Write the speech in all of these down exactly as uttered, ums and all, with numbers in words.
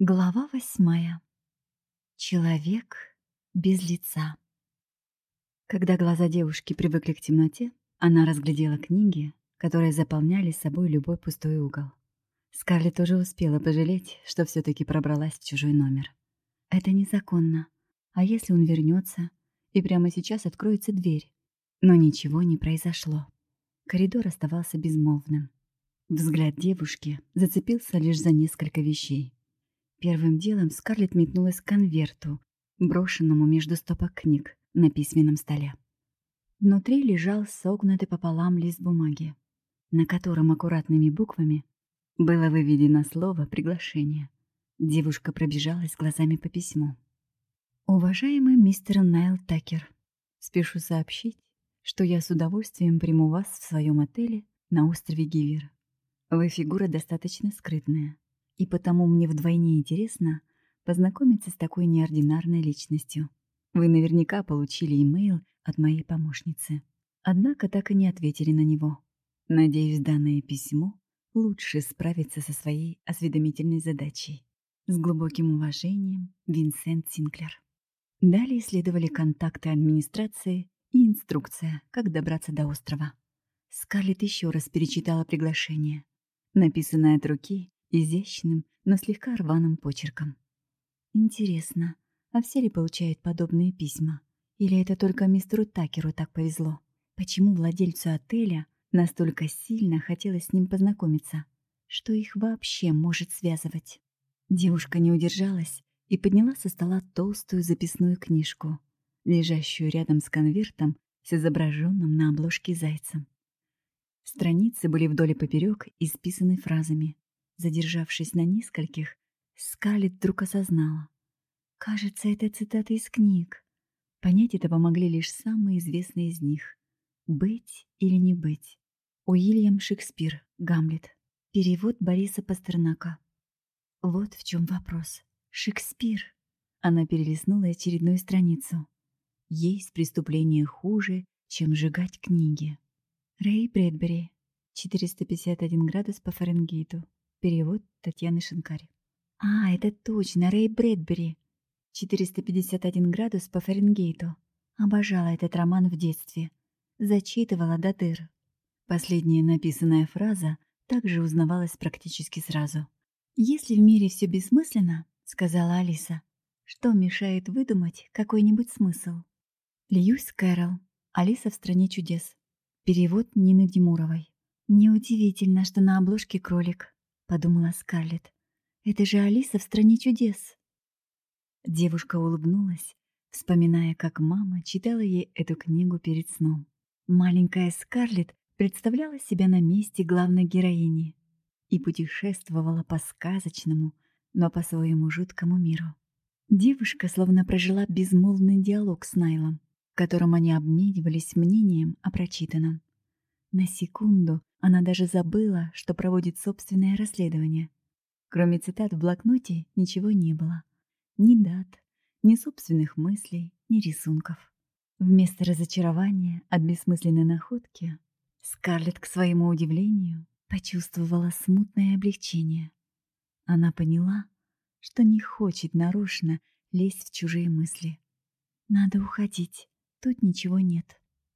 Глава восьмая. Человек без лица. Когда глаза девушки привыкли к темноте, она разглядела книги, которые заполняли собой любой пустой угол. Скарлетт уже успела пожалеть, что все-таки пробралась в чужой номер. Это незаконно. А если он вернется, и прямо сейчас откроется дверь? Но ничего не произошло. Коридор оставался безмолвным. Взгляд девушки зацепился лишь за несколько вещей. Первым делом Скарлетт метнулась к конверту, брошенному между стопок книг на письменном столе. Внутри лежал согнутый пополам лист бумаги, на котором аккуратными буквами было выведено слово «приглашение». Девушка пробежалась глазами по письму. «Уважаемый мистер Найл Такер, спешу сообщить, что я с удовольствием приму вас в своем отеле на острове Гивер. Вы фигура достаточно скрытная, и потому мне вдвойне интересно познакомиться с такой неординарной личностью. Вы наверняка получили имейл от моей помощницы, однако так и не ответили на него. Надеюсь, данное письмо лучше справится со своей осведомительной задачей. С глубоким уважением, Винсент Синклер». Далее следовали контакты администрации и инструкция, как добраться до острова. Скарлетт еще раз перечитала приглашение, написанное от руки изящным, но слегка рваным почерком. Интересно, а все ли получают подобные письма? Или это только мистеру Такеру так повезло? Почему владельцу отеля настолько сильно хотелось с ним познакомиться? Что их вообще может связывать? Девушка не удержалась и подняла со стола толстую записную книжку, лежащую рядом с конвертом с изображенным на обложке зайцем. Страницы были вдоль и поперек исписаны фразами. Задержавшись на нескольких, Скарлетт вдруг осознала. Кажется, это цитаты из книг. Понять это помогли лишь самые известные из них. «Быть или не быть». Уильям Шекспир, «Гамлет». Перевод Бориса Пастернака. Вот в чем вопрос. Шекспир. Она перелистнула очередную страницу. Есть преступление хуже, чем сжигать книги. Рэй Брэдбери. четыреста пятьдесят один градус по Фаренгейту. Перевод Татьяны Шинкарь. А, это точно, Рэй Брэдбери. четыреста пятьдесят один градус по Фаренгейту. Обожала этот роман в детстве. Зачитывала до дыр. Последняя написанная фраза также узнавалась практически сразу. «Если в мире все бессмысленно, — сказала Алиса, — что мешает выдумать какой-нибудь смысл?» Льюис Кэрролл. «Алиса в стране чудес». Перевод Нины Демуровой. «Неудивительно, что на обложке кролик», — подумала Скарлетт. «Это же Алиса в стране чудес». Девушка улыбнулась, вспоминая, как мама читала ей эту книгу перед сном. Маленькая Скарлетт представляла себя на месте главной героини и путешествовала по сказочному, но по-своему жуткому миру. Девушка словно прожила безмолвный диалог с Найлом, в котором они обменивались мнением о прочитанном. На секунду она даже забыла, что проводит собственное расследование. Кроме цитат в блокноте ничего не было. Ни дат, ни собственных мыслей, ни рисунков. Вместо разочарования от бессмысленной находки Скарлетт, к своему удивлению, почувствовала смутное облегчение. Она поняла, что не хочет нарочно лезть в чужие мысли. Надо уходить, тут ничего нет.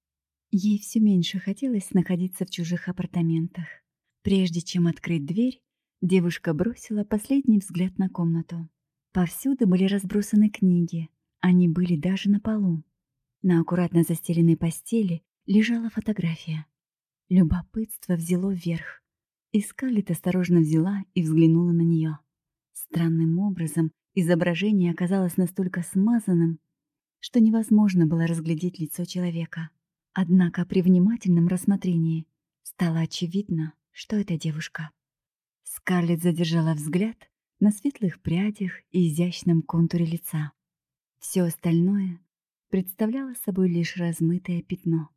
Ей все меньше хотелось находиться в чужих апартаментах. Прежде чем открыть дверь, девушка бросила последний взгляд на комнату. Повсюду были разбросаны книги, они были даже на полу. На аккуратно застеленной постели лежала фотография. Любопытство взяло вверх, и Скарлетт осторожно взяла и взглянула на нее. Странным образом изображение оказалось настолько смазанным, что невозможно было разглядеть лицо человека. Однако при внимательном рассмотрении стало очевидно, что это девушка. Скарлетт задержала взгляд на светлых прядях и изящном контуре лица. Все остальное представляло собой лишь размытое пятно.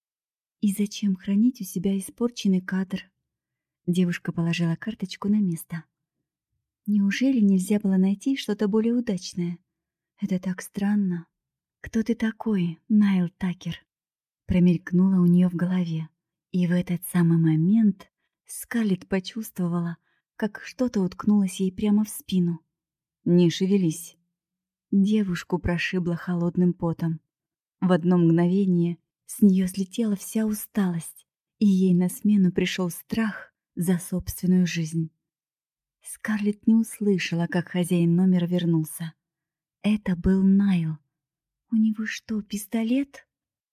И зачем хранить у себя испорченный кадр? Девушка положила карточку на место. Неужели нельзя было найти что-то более удачное? Это так странно. «Кто ты такой, Найл Такер?» Промелькнуло у нее в голове. И в этот самый момент Скарлетт почувствовала, как что-то уткнулось ей прямо в спину. Не шевелись». Девушку прошибло холодным потом. В одно мгновение с нее слетела вся усталость, и ей на смену пришел страх за собственную жизнь. Скарлетт не услышала, как хозяин номера вернулся. Это был Найл. «У него что, пистолет?»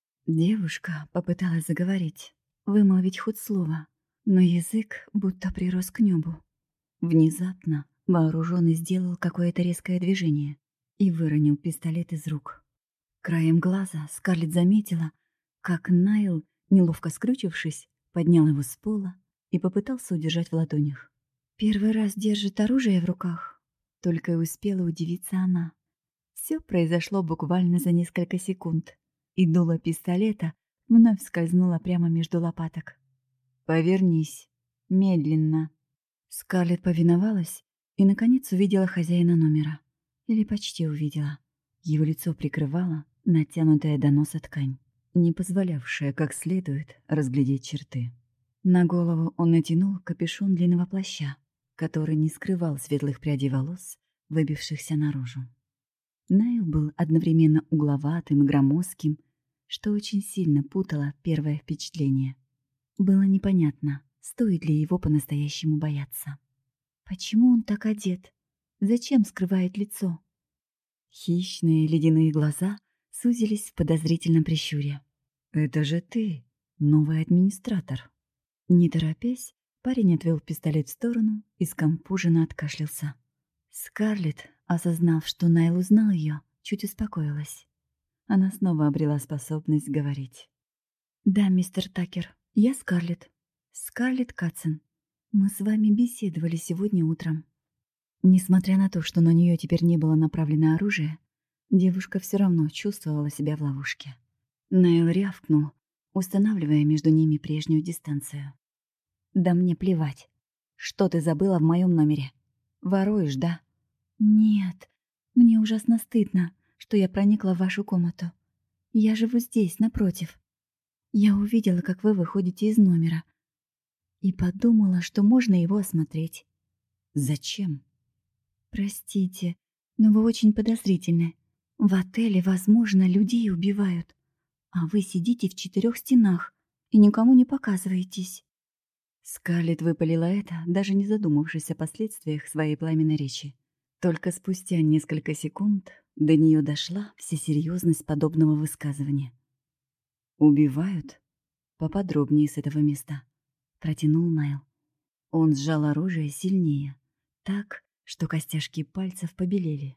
Девушка попыталась заговорить, вымолвить хоть слово, но язык будто прирос к небу. Внезапно вооруженный сделал какое-то резкое движение и выронил пистолет из рук. Краем глаза Скарлетт заметила, как Найл, неловко скрючившись, поднял его с пола и попытался удержать в ладонях. «Первый раз держит оружие в руках», — только и успела удивиться она. Все произошло буквально за несколько секунд, и дуло пистолета вновь скользнуло прямо между лопаток. «Повернись. Медленно». Скарлетт повиновалась и, наконец, увидела хозяина номера. Или почти увидела. Его лицо прикрывала натянутая до носа ткань, не позволявшая как следует разглядеть черты. На голову он натянул капюшон длинного плаща, который не скрывал светлых прядей волос, выбившихся наружу. Найл был одновременно угловатым и громоздким, что очень сильно путало первое впечатление. Было непонятно, стоит ли его по-настоящему бояться. Почему он так одет? Зачем скрывает лицо? Хищные ледяные глаза сузились в подозрительном прищуре. «Это же ты, новый администратор». Не торопясь, парень отвел пистолет в сторону и сконфуженно откашлялся. Скарлетт, осознав, что Найл узнал ее, чуть успокоилась. Она снова обрела способность говорить. «Да, мистер Такер, я Скарлетт. Скарлетт Катсон. Мы с вами беседовали сегодня утром». Несмотря на то, что на нее теперь не было направлено оружие, девушка все равно чувствовала себя в ловушке. Найл рявкнул, устанавливая между ними прежнюю дистанцию. «Да мне плевать. Что ты забыла в моем номере? Воруешь, да?» «Нет, мне ужасно стыдно, что я проникла в вашу комнату. Я живу здесь, напротив. Я увидела, как вы выходите из номера, и подумала, что можно его осмотреть». «Зачем?» «Простите, но вы очень подозрительны. В отеле, возможно, людей убивают, а вы сидите в четырех стенах и никому не показываетесь». Скарлетт выпалила это, даже не задумавшись о последствиях своей пламенной речи. Только спустя несколько секунд до нее дошла вся серьезность подобного высказывания. «Убивают? Поподробнее с этого места», — протянул Найл. Он сжал оружие сильнее, так, что костяшки пальцев побелели.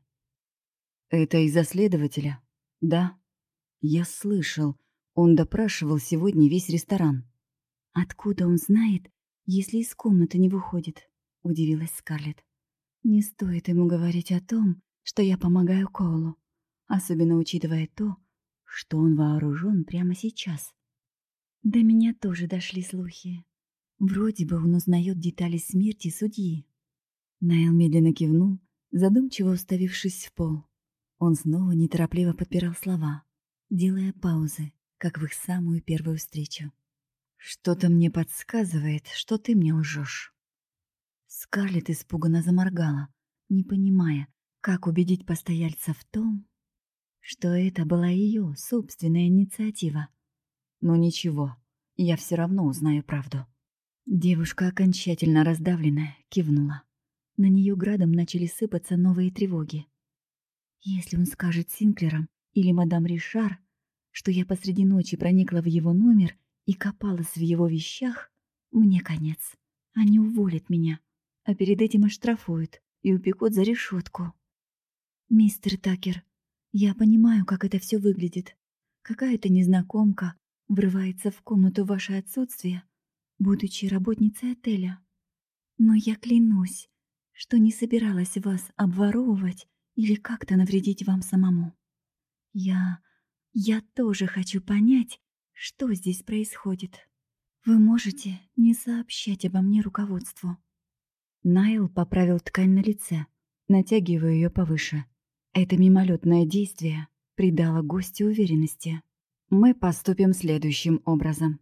«Это из-за следователя?» «Да. Я слышал, он допрашивал сегодня весь ресторан». «Откуда он знает, если из комнаты не выходит?» — удивилась Скарлетт. «Не стоит ему говорить о том, что я помогаю Коулу, особенно учитывая то, что он вооружен прямо сейчас. До меня тоже дошли слухи. Вроде бы он узнает детали смерти судьи». Найл медленно кивнул, задумчиво уставившись в пол. Он снова неторопливо подбирал слова, делая паузы, как в их самую первую встречу. «Что-то мне подсказывает, что ты мне лжешь». Скарлетт испуганно заморгала, не понимая, как убедить постояльца в том, что это была ее собственная инициатива. «Ну ничего, я все равно узнаю правду». Девушка, окончательно раздавленная, кивнула. На нее градом начали сыпаться новые тревоги. Если он скажет Синклерам или мадам Ришар, что я посреди ночи проникла в его номер и копалась в его вещах, мне конец. Они уволят меня, а перед этим оштрафуют и упекут за решетку. «Мистер Такер, я понимаю, как это все выглядит. Какая-то незнакомка врывается в комнату в ваше отсутствие, будучи работницей отеля. Но я клянусь, что не собиралась вас обворовывать или как-то навредить вам самому. Я... я тоже хочу понять, что здесь происходит. Вы можете не сообщать обо мне руководству». Найл поправил ткань на лице, натягивая ее повыше. Это мимолетное действие придало гостю уверенности. «Мы поступим следующим образом».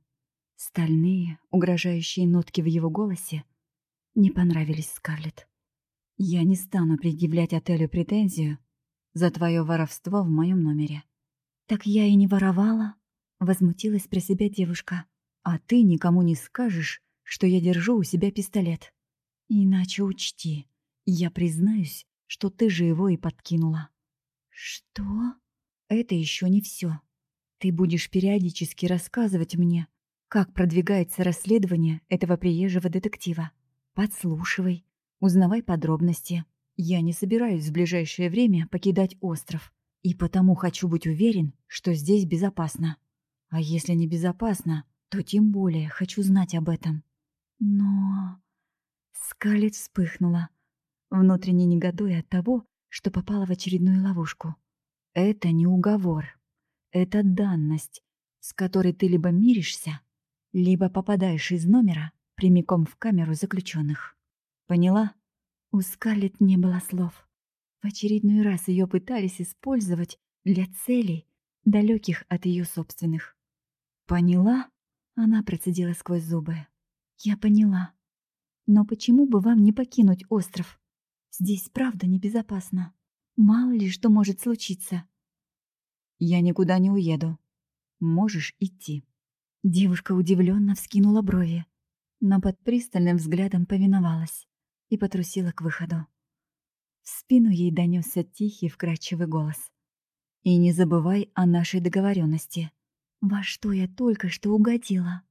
Стальные, угрожающие нотки в его голосе не понравились Скарлетт. Я не стану предъявлять отелю претензию за твое воровство в моем номере. Так я и не воровала, возмутилась про себя девушка. А ты никому не скажешь, что я держу у себя пистолет. Иначе учти, я признаюсь, что ты же его и подкинула. Что? Это еще не все. Ты будешь периодически рассказывать мне, как продвигается расследование этого приезжего детектива. Подслушивай, узнавай подробности. Я не собираюсь в ближайшее время покидать остров, и потому хочу быть уверен, что здесь безопасно. А если не безопасно, то тем более хочу знать об этом. Но... Скарлетт вспыхнула, внутренне негодуя от того, что попала в очередную ловушку. Это не уговор. Это данность, с которой ты либо миришься, либо попадаешь из номера прямиком в камеру заключенных. Поняла? У Скарлетт не было слов. В очередной раз ее пытались использовать для целей, далеких от ее собственных. Поняла? Она процедила сквозь зубы. Я поняла. Но почему бы вам не покинуть остров? Здесь правда небезопасно. Мало ли что может случиться. Я никуда не уеду. Можешь идти. Девушка удивленно вскинула брови, но под пристальным взглядом повиновалась и потрусила к выходу. В спину ей донесся тихий, вкрадчивый голос. И не забывай о нашей договоренности. Во что я только что угодила?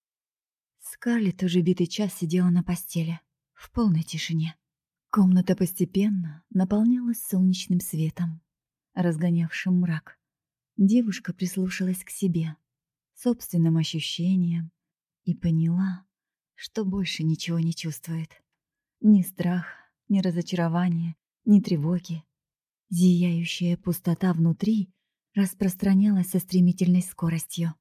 Скарлетт уже битый час сидела на постели, в полной тишине. Комната постепенно наполнялась солнечным светом, разгонявшим мрак. Девушка прислушалась к себе, собственным ощущениям, и поняла, что больше ничего не чувствует. Ни страха, ни разочарования, ни тревоги. Зияющая пустота внутри распространялась со стремительной скоростью.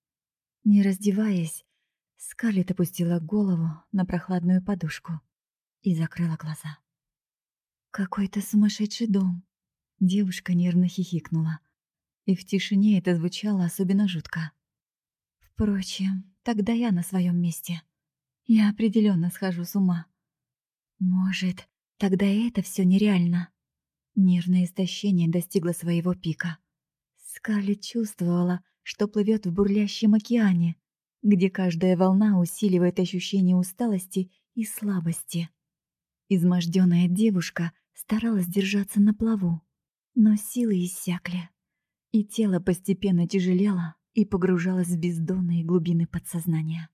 Не раздеваясь, Скарлетт опустила голову на прохладную подушку и закрыла глаза. «Какой-то сумасшедший дом!» Девушка нервно хихикнула, и в тишине это звучало особенно жутко. Впрочем, тогда я на своем месте. Я определенно схожу с ума. Может, тогда и это все нереально. Нервное истощение достигло своего пика. Скарлетт чувствовала, что плывет в бурлящем океане, где каждая волна усиливает ощущение усталости и слабости. Изможденная девушка старалась держаться на плаву, но силы иссякли, и тело постепенно тяжелело и погружалось в бездонные глубины подсознания.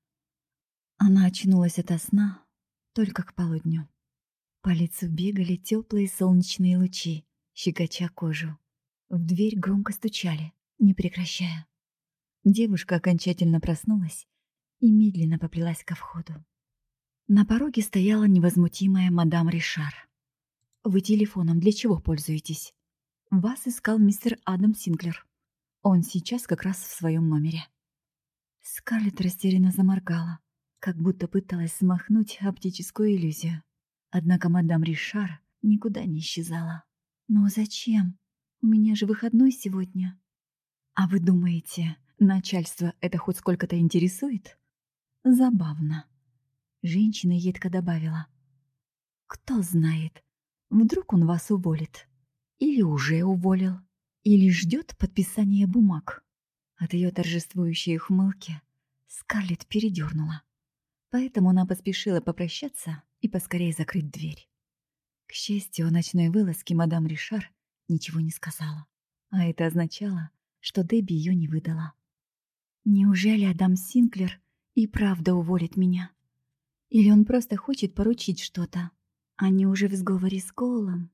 Она очнулась ото сна только к полудню. По лицу бегали теплые солнечные лучи, щекоча кожу. В дверь громко стучали, не прекращая. Девушка окончательно проснулась и медленно поплелась ко входу. На пороге стояла невозмутимая мадам Ришар. «Вы телефоном для чего пользуетесь?» «Вас искал мистер Адам Синклер. Он сейчас как раз в своем номере». Скарлетт растерянно заморгала, как будто пыталась смахнуть оптическую иллюзию. Однако мадам Ришар никуда не исчезала. «Но зачем? У меня же выходной сегодня». «А вы думаете, начальство это хоть сколько-то интересует?» «Забавно». Женщина едко добавила. «Кто знает, вдруг он вас уволит. Или уже уволил, или ждет подписания бумаг». От ее торжествующей ухмылки Скарлетт передернула. Поэтому она поспешила попрощаться и поскорее закрыть дверь. К счастью, о ночной вылазке мадам Ришар ничего не сказала. А это означало, что Дебби ее не выдала. Неужели Адам Синклер и правда уволит меня? Или он просто хочет поручить что-то? Они уже в сговоре с Коулом?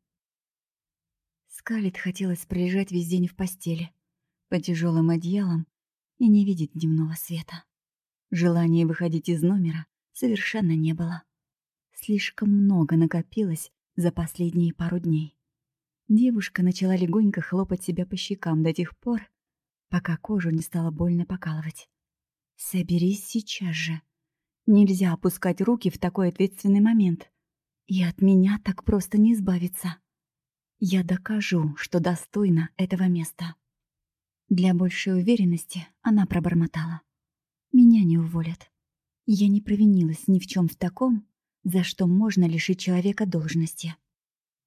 Скарлетт хотелось пролежать весь день в постели, под тяжелым одеялом и не видеть дневного света. Желания выходить из номера совершенно не было. Слишком много накопилось за последние пару дней. Девушка начала легонько хлопать себя по щекам до тех пор, пока кожу не стало больно покалывать. «Соберись сейчас же. Нельзя опускать руки в такой ответственный момент. И от меня так просто не избавиться. Я докажу, что достойна этого места». Для большей уверенности она пробормотала. «Меня не уволят. Я не провинилась ни в чем в таком, за что можно лишить человека должности».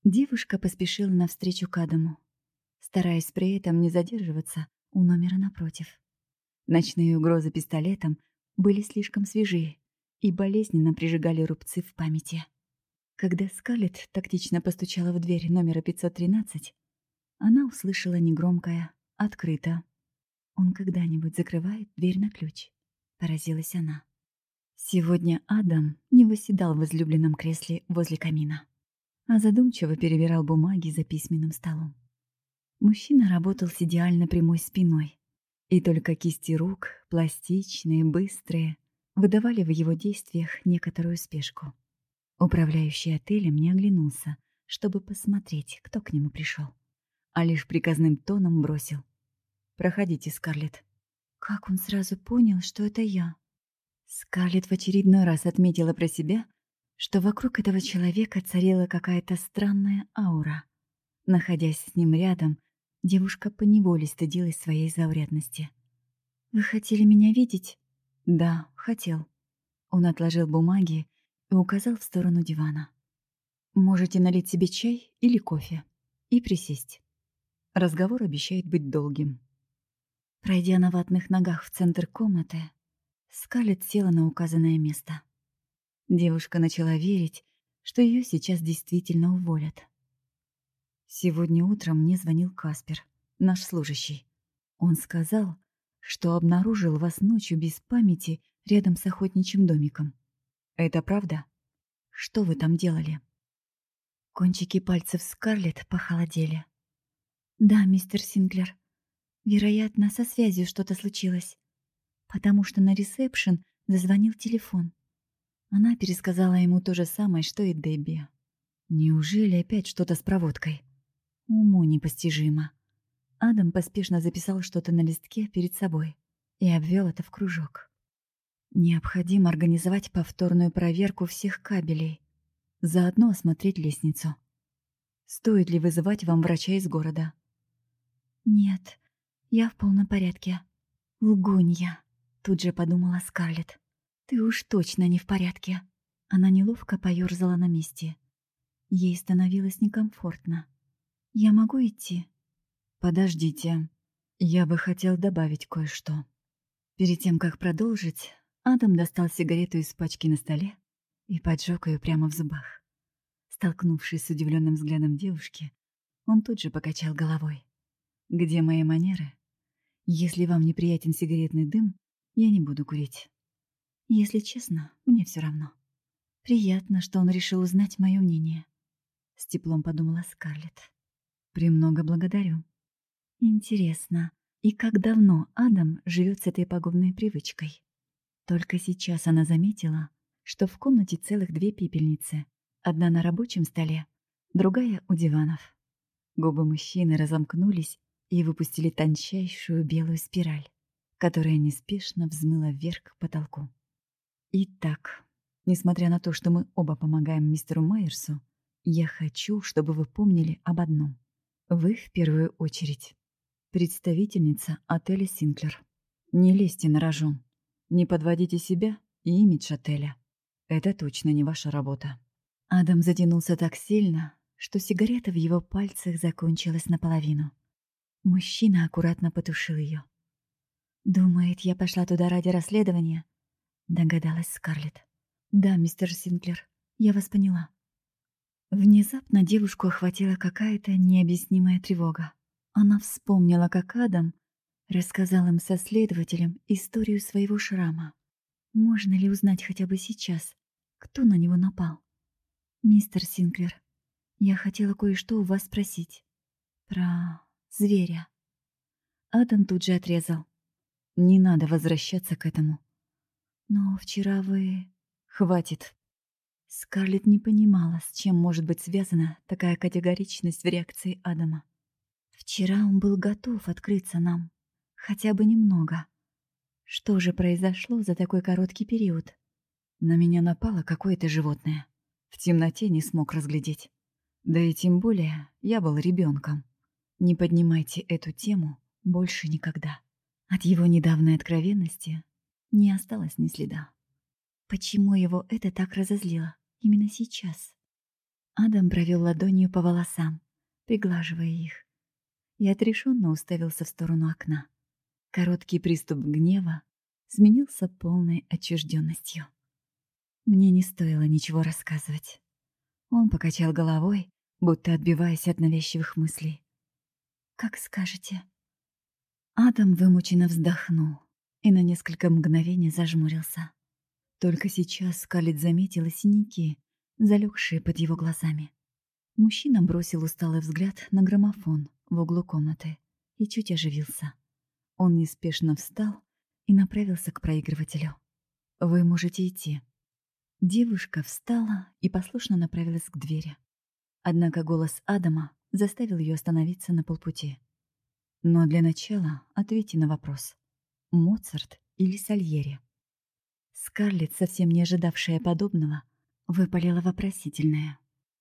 Девушка поспешила навстречу к Адаму, стараясь при этом не задерживаться у номера напротив. Ночные угрозы пистолетом были слишком свежие и болезненно прижигали рубцы в памяти. Когда Скарлетт тактично постучала в дверь номера пятьсот тринадцать, она услышала негромкое «открыто». «Он когда-нибудь закрывает дверь на ключ?» — поразилась она. Сегодня Адам не восседал в излюбленном кресле возле камина, а задумчиво перебирал бумаги за письменным столом. Мужчина работал с идеально прямой спиной, и только кисти рук, пластичные, быстрые, выдавали в его действиях некоторую спешку. Управляющий отелем не оглянулся, чтобы посмотреть, кто к нему пришел, а лишь приказным тоном бросил: «Проходите, Скарлетт». Как он сразу понял, что это я? Скарлетт в очередной раз отметила про себя, что вокруг этого человека царила какая-то странная аура. Находясь с ним рядом, девушка поневоле стыдилась своей заурядности. «Вы хотели меня видеть?» «Да, хотел». Он отложил бумаги и указал в сторону дивана. «Можете налить себе чай или кофе и присесть. Разговор обещает быть долгим». Пройдя на ватных ногах в центр комнаты, Скарлетт села на указанное место. Девушка начала верить, что ее сейчас действительно уволят. Сегодня утром мне звонил Каспер, наш служащий. Он сказал, что обнаружил вас ночью без памяти рядом с охотничьим домиком. Это правда? Что вы там делали? Кончики пальцев Скарлетт похолодели. Да, мистер Синклер. Вероятно, со связью что-то случилось, потому что на ресепшн зазвонил телефон. Она пересказала ему то же самое, что и Дебби. Неужели опять что-то с проводкой? Уму непостижимо. Адам поспешно записал что-то на листке перед собой и обвел это в кружок. Необходимо организовать повторную проверку всех кабелей, заодно осмотреть лестницу. Стоит ли вызывать вам врача из города? Нет, я в полном порядке. Лгунья, тут же подумала Скарлетт. Ты уж точно не в порядке. Она неловко поёрзала на месте. Ей становилось некомфортно. Я могу идти? Подождите, я бы хотел добавить кое-что. Перед тем, как продолжить, Адам достал сигарету из пачки на столе и поджег ее прямо в зубах. Столкнувшись с удивленным взглядом девушки, он тут же покачал головой. «Где мои манеры? Если вам неприятен сигаретный дым, я не буду курить. Если честно, мне все равно. Приятно, что он решил узнать мое мнение», — с теплом подумала Скарлетт. «Премного благодарю. Интересно, и как давно Адам живет с этой пагубной привычкой?» Только сейчас она заметила, что в комнате целых две пепельницы. Одна на рабочем столе, другая у диванов. Губы мужчины разомкнулись и выпустили тончайшую белую спираль, которая неспешно взмыла вверх к потолку. «Итак, несмотря на то, что мы оба помогаем мистеру Майерсу, я хочу, чтобы вы помнили об одном. Вы, в первую очередь, представительница отеля «Синклер». Не лезьте на рожон. Не подводите себя и имидж отеля. Это точно не ваша работа». Адам затянулся так сильно, что сигарета в его пальцах закончилась наполовину. Мужчина аккуратно потушил ее. «Думает, я пошла туда ради расследования?» — догадалась Скарлетт. «Да, мистер Синклер, я вас поняла». Внезапно девушку охватила какая-то необъяснимая тревога. Она вспомнила, как Адам рассказал им со следователем историю своего шрама. Можно ли узнать хотя бы сейчас, кто на него напал? «Мистер Синклер, я хотела кое-что у вас спросить. Про зверя». Адам тут же отрезал. «Не надо возвращаться к этому». «Но вчера вы...» «Хватит». Скарлетт не понимала, с чем может быть связана такая категоричность в реакции Адама. Вчера он был готов открыться нам. Хотя бы немного. Что же произошло за такой короткий период? На меня напало какое-то животное. В темноте не смог разглядеть. Да и тем более я был ребенком. Не поднимайте эту тему больше никогда. От его недавней откровенности не осталось ни следа. Почему его это так разозлило именно сейчас? Адам провел ладонью по волосам, приглаживая их, и отрешенно уставился в сторону окна. Короткий приступ гнева сменился полной отчужденностью. Мне не стоило ничего рассказывать. Он покачал головой, будто отбиваясь от навязчивых мыслей. «Как скажете». Адам вымученно вздохнул и на несколько мгновений зажмурился. Только сейчас Скарлетт заметила синяки, залегшие под его глазами. Мужчина бросил усталый взгляд на граммофон в углу комнаты и чуть оживился. Он неспешно встал и направился к проигрывателю. «Вы можете идти». Девушка встала и послушно направилась к двери. Однако голос Адама заставил ее остановиться на полпути. «Но для начала ответьте на вопрос. Моцарт или Сальери?» Скарлетт, совсем не ожидавшая подобного, выпалила вопросительное.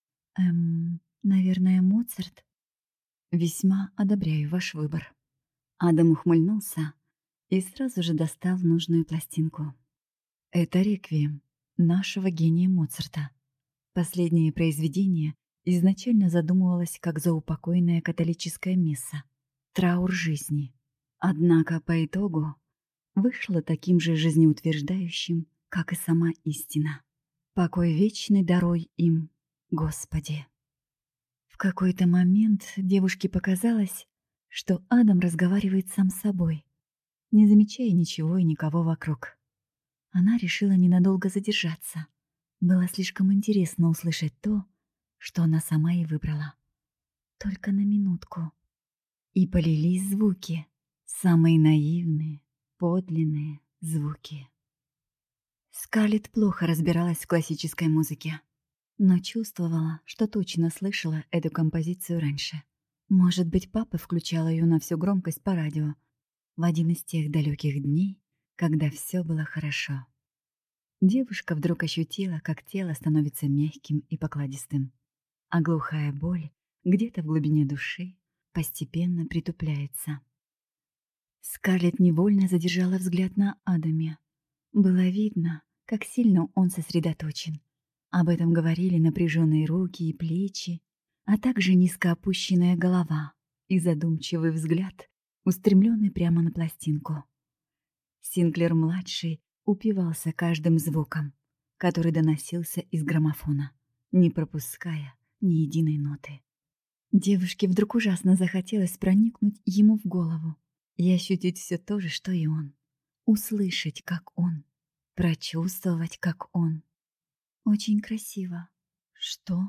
«Эм, наверное, Моцарт?» «Весьма одобряю ваш выбор». Адам ухмыльнулся и сразу же достал нужную пластинку. «Это реквием нашего гения Моцарта». Последнее произведение изначально задумывалось как заупокойная католическая месса, траур жизни. Однако по итогу вышло таким же жизнеутверждающим, как и сама истина. Покой вечный даруй им, Господи. В какой-то момент девушке показалось, что Адам разговаривает сам с собой, не замечая ничего и никого вокруг. Она решила ненадолго задержаться. Было слишком интересно услышать то, что она сама и выбрала. Только на минутку. И полились звуки, самые наивные, подлинные звуки. Скарлетт плохо разбиралась в классической музыке, но чувствовала, что точно слышала эту композицию раньше. Может быть, папа включал ее на всю громкость по радио в один из тех далеких дней, когда все было хорошо. Девушка вдруг ощутила, как тело становится мягким и покладистым, а глухая боль где-то в глубине души постепенно притупляется. Скарлетт невольно задержала взгляд на Адаме. Было видно, как сильно он сосредоточен. Об этом говорили напряженные руки и плечи, а также низко опущенная голова и задумчивый взгляд, устремленный прямо на пластинку. Синклер-младший упивался каждым звуком, который доносился из граммофона, не пропуская ни единой ноты. Девушке вдруг ужасно захотелось проникнуть ему в голову и ощутить все то же, что и он. Услышать, как он. Прочувствовать, как он. Очень красиво. Что?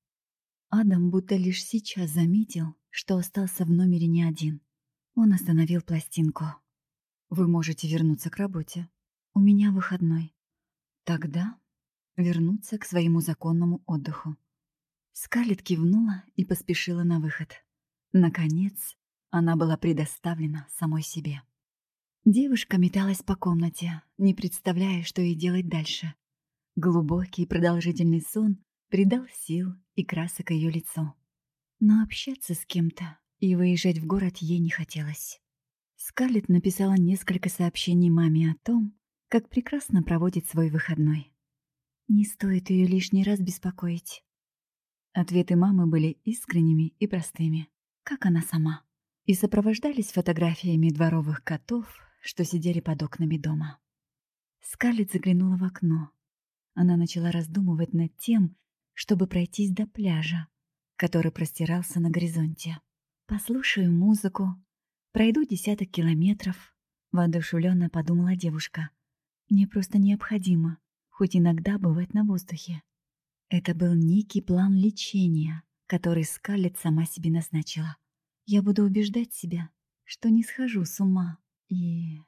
Адам будто лишь сейчас заметил, что остался в номере не один. Он остановил пластинку. «Вы можете вернуться к работе. У меня выходной. Тогда вернуться к своему законному отдыху». Скарлетт кивнула и поспешила на выход. Наконец, она была предоставлена самой себе. Девушка металась по комнате, не представляя, что ей делать дальше. Глубокий и продолжительный сон придал сил и красок ее лицу. Но общаться с кем-то и выезжать в город ей не хотелось. Скарлетт написала несколько сообщений маме о том, как прекрасно проводит свой выходной. Не стоит ее лишний раз беспокоить. Ответы мамы были искренними и простыми, как она сама, и сопровождались фотографиями дворовых котов, что сидели под окнами дома. Скарлетт заглянула в окно. Она начала раздумывать над тем, чтобы пройтись до пляжа, который простирался на горизонте. «Послушаю музыку, пройду десяток километров», — воодушевленно подумала девушка. «Мне просто необходимо хоть иногда бывать на воздухе». Это был некий план лечения, который Скарлетт сама себе назначила. «Я буду убеждать себя, что не схожу с ума, и...»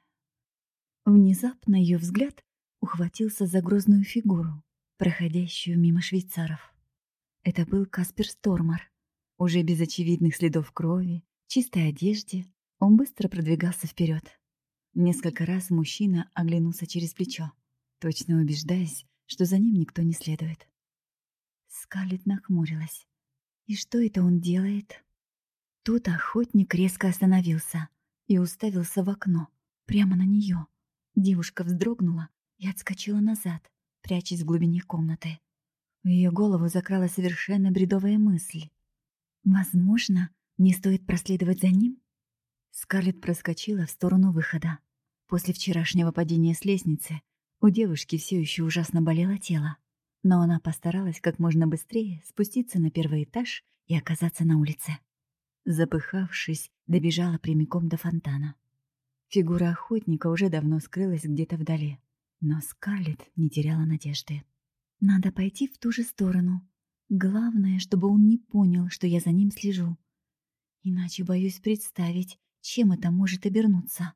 Внезапно ее взгляд ухватился за грозную фигуру, проходящую мимо швейцаров. Это был Каспер Стормар. Уже без очевидных следов крови, в чистой одежде, он быстро продвигался вперед. Несколько раз мужчина оглянулся через плечо, точно убеждаясь, что за ним никто не следует. Скарлетт нахмурилась. И что это он делает? Тут охотник резко остановился и уставился в окно, прямо на нее. Девушка вздрогнула и отскочила назад, прячась в глубине комнаты. В ее голову закрала совершенно бредовая мысль. Возможно, не стоит проследовать за ним? Скарлетт проскочила в сторону выхода. После вчерашнего падения с лестницы у девушки все еще ужасно болело тело, но она постаралась как можно быстрее спуститься на первый этаж и оказаться на улице. Запыхавшись, добежала прямиком до фонтана. Фигура охотника уже давно скрылась где-то вдали, но Скарлетт не теряла надежды. Надо пойти в ту же сторону. Главное, чтобы он не понял, что я за ним слежу. Иначе боюсь представить, чем это может обернуться.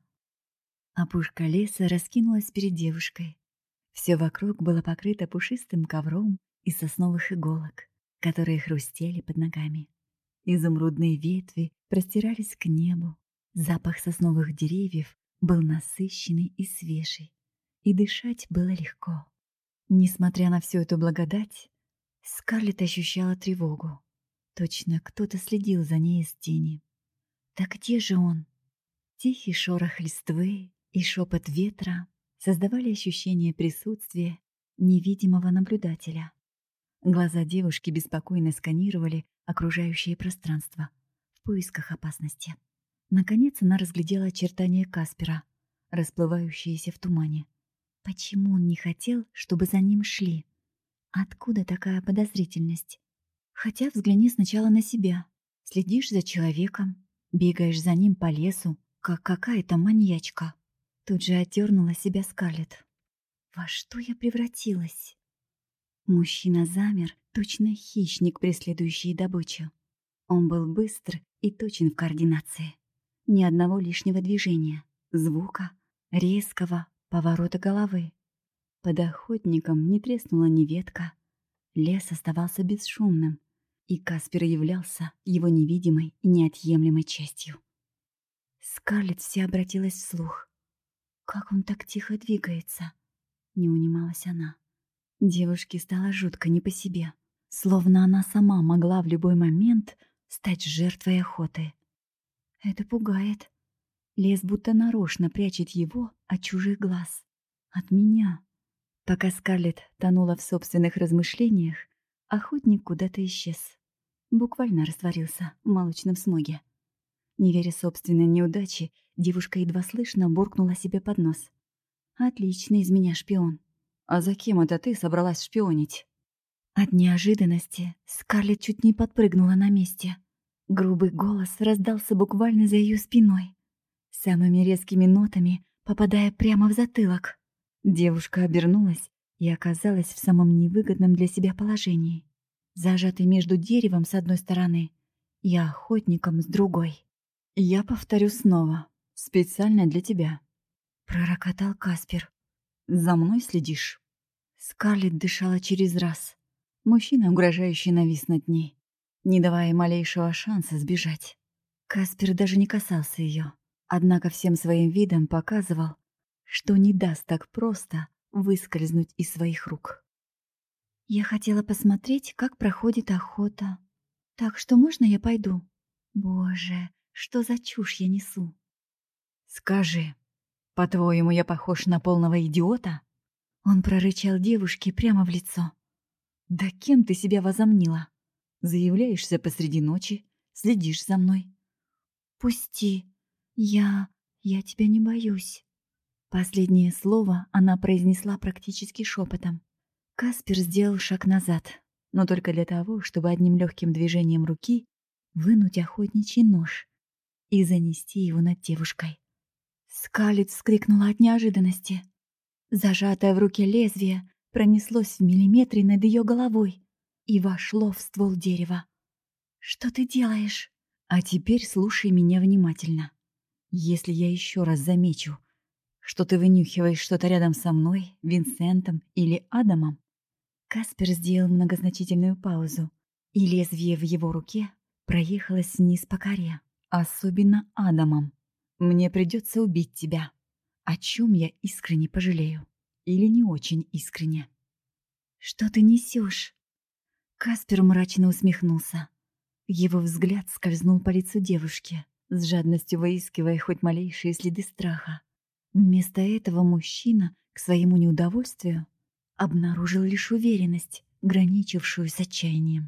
Опушка леса раскинулась перед девушкой. Все вокруг было покрыто пушистым ковром из сосновых иголок, которые хрустели под ногами. Изумрудные ветви простирались к небу. Запах сосновых деревьев был насыщенный и свежий, и дышать было легко. Несмотря на всю эту благодать, Скарлетт ощущала тревогу. Точно кто-то следил за ней из тени. Да где же он? Тихий шорох листвы и шепот ветра создавали ощущение присутствия невидимого наблюдателя. Глаза девушки беспокойно сканировали окружающее пространство в поисках опасности. Наконец она разглядела очертания Каспера, расплывающиеся в тумане. Почему он не хотел, чтобы за ним шли? Откуда такая подозрительность? Хотя взгляни сначала на себя. Следишь за человеком, бегаешь за ним по лесу, как какая-то маньячка. Тут же отдернула себя Скарлетт. Во что я превратилась? Мужчина замер, точно хищник, преследующий добычу. Он был быстр и точен в координации. Ни одного лишнего движения, звука, резкого поворота головы. Под охотником не треснула ни ветка. Лес оставался бесшумным, и Каспер являлся его невидимой и неотъемлемой частью. Скарлетт вся обратилась вслух. «Как он так тихо двигается?» — не унималась она. Девушке стало жутко не по себе, словно она сама могла в любой момент стать жертвой охоты. Это пугает. Лес будто нарочно прячет его от чужих глаз. От меня. Пока Скарлетт тонула в собственных размышлениях, охотник куда-то исчез. Буквально растворился в молочном смоге. Не веря собственной неудаче, девушка едва слышно буркнула себе под нос. «Отличный из меня шпион». «А за кем это ты собралась шпионить?» От неожиданности Скарлетт чуть не подпрыгнула на месте. Грубый голос раздался буквально за ее спиной, самыми резкими нотами попадая прямо в затылок. Девушка обернулась и оказалась в самом невыгодном для себя положении, зажатой между деревом с одной стороны и охотником с другой. «Я повторю снова, специально для тебя», — пророкотал Каспер. «За мной следишь?» Скарлетт дышала через раз. Мужчина угрожающе навис над ней, не давая малейшего шанса сбежать. Каспер даже не касался ее, однако всем своим видом показывал, что не даст так просто выскользнуть из своих рук. «Я хотела посмотреть, как проходит охота. Так что можно я пойду? Боже, что за чушь я несу?» «Скажи, по-твоему, я похож на полного идиота?» Он прорычал девушке прямо в лицо. «Да кем ты себя возомнила? Заявляешься посреди ночи, следишь за мной». «Пусти, я... я тебя не боюсь». Последнее слово она произнесла практически шепотом. Каспер сделал шаг назад, но только для того, чтобы одним легким движением руки вынуть охотничий нож и занести его над девушкой. Скарлетт вскрикнула от неожиданности. Зажатое в руке лезвие пронеслось в миллиметре над ее головой и вошло в ствол дерева. «Что ты делаешь?» «А теперь слушай меня внимательно. Если я еще раз замечу, что ты вынюхиваешь что-то рядом со мной, Винсентом или Адамом...» Каспер сделал многозначительную паузу, и лезвие в его руке проехалось вниз по коре. «Особенно Адамом. Мне придется убить тебя, о чем я искренне пожалею. Или не очень искренне». «Что ты несешь?» Каспер мрачно усмехнулся. Его взгляд скользнул по лицу девушки, с жадностью выискивая хоть малейшие следы страха. Вместо этого мужчина, к своему неудовольствию, обнаружил лишь уверенность, граничившую с отчаянием.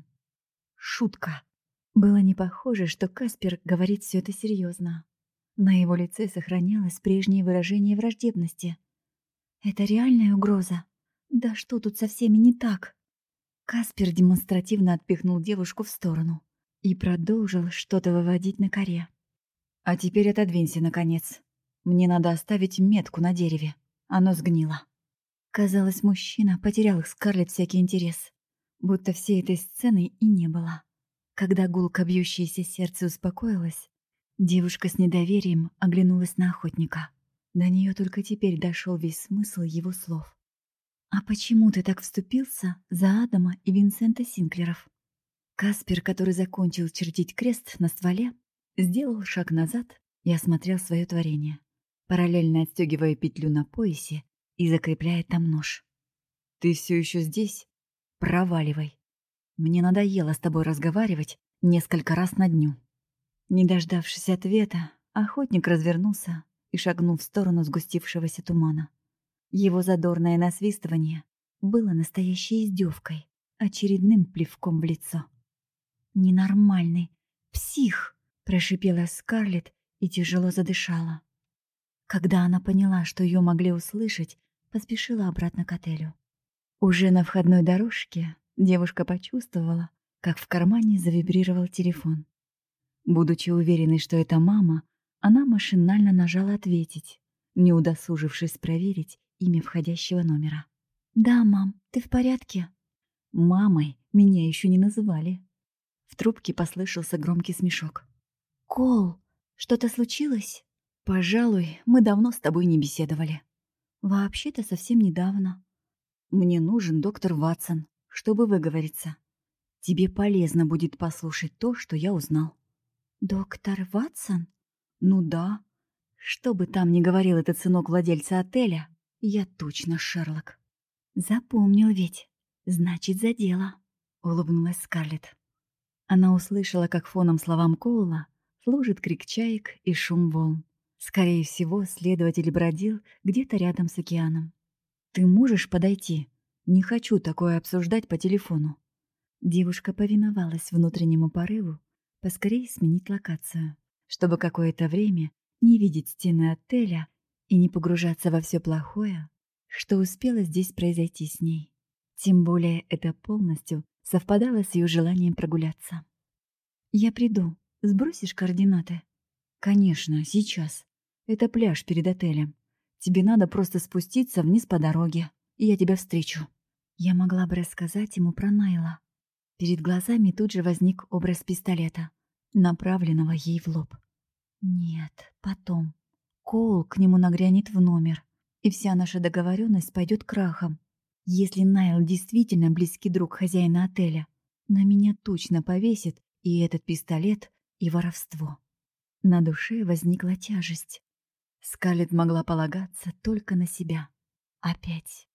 Шутка. Было не похоже, что Каспер говорит все это серьезно. На его лице сохранялось прежнее выражение враждебности. Это реальная угроза? Да что тут со всеми не так? Каспер демонстративно отпихнул девушку в сторону и продолжил что-то выводить на коре. «А теперь отодвинься, наконец. Мне надо оставить метку на дереве. Оно сгнило». Казалось, мужчина потерял к Скарлетт всякий интерес, будто всей этой сцены и не было. Когда гулко бьющееся сердце успокоилось, девушка с недоверием оглянулась на охотника. До нее только теперь дошел весь смысл его слов. «А почему ты так вступился за Адама и Винсента Синклеров?» Каспер, который закончил чертить крест на стволе, сделал шаг назад и осмотрел свое творение, параллельно отстегивая петлю на поясе и закрепляя там нож. «Ты все еще здесь? Проваливай. Мне надоело с тобой разговаривать несколько раз на дню». Не дождавшись ответа, охотник развернулся и шагнул в сторону сгустившегося тумана. Его задорное насвистывание было настоящей издевкой, очередным плевком в лицо. «Ненормальный! Псих!» — прошипела Скарлетт и тяжело задышала. Когда она поняла, что ее могли услышать, поспешила обратно к отелю. Уже на входной дорожке девушка почувствовала, как в кармане завибрировал телефон. Будучи уверенной, что это мама, она машинально нажала «Ответить», не удосужившись проверить имя входящего номера. «Да, мам, ты в порядке?» Мамой меня еще не называли. В трубке послышался громкий смешок. «Кол, что-то случилось?» «Пожалуй, мы давно с тобой не беседовали». «Вообще-то совсем недавно». «Мне нужен доктор Ватсон, чтобы выговориться. Тебе полезно будет послушать то, что я узнал». «Доктор Ватсон?» «Ну да. Что бы там ни говорил этот сынок владельца отеля, я точно Шерлок». «Запомнил ведь. Значит, за дело», — улыбнулась Скарлетт. Она услышала, как фоном словам Коула служит крик чаек и шум волн. Скорее всего, следователь бродил где-то рядом с океаном. «Ты можешь подойти? Не хочу такое обсуждать по телефону». Девушка повиновалась внутреннему порыву поскорее сменить локацию, чтобы какое-то время не видеть стены отеля и не погружаться во все плохое, что успело здесь произойти с ней. Тем более это полностью совпадало с ее желанием прогуляться. «Я приду. Сбросишь координаты?» «Конечно, сейчас. Это пляж перед отелем. Тебе надо просто спуститься вниз по дороге, и я тебя встречу». Я могла бы рассказать ему про Найла. Перед глазами тут же возник образ пистолета, направленного ей в лоб. Нет, потом. Коул к нему нагрянет в номер, и вся наша договоренность пойдет крахом. Если Найл действительно близкий друг хозяина отеля, на меня точно повесит и этот пистолет, и воровство. На душе возникла тяжесть. Скарлетт могла полагаться только на себя. Опять.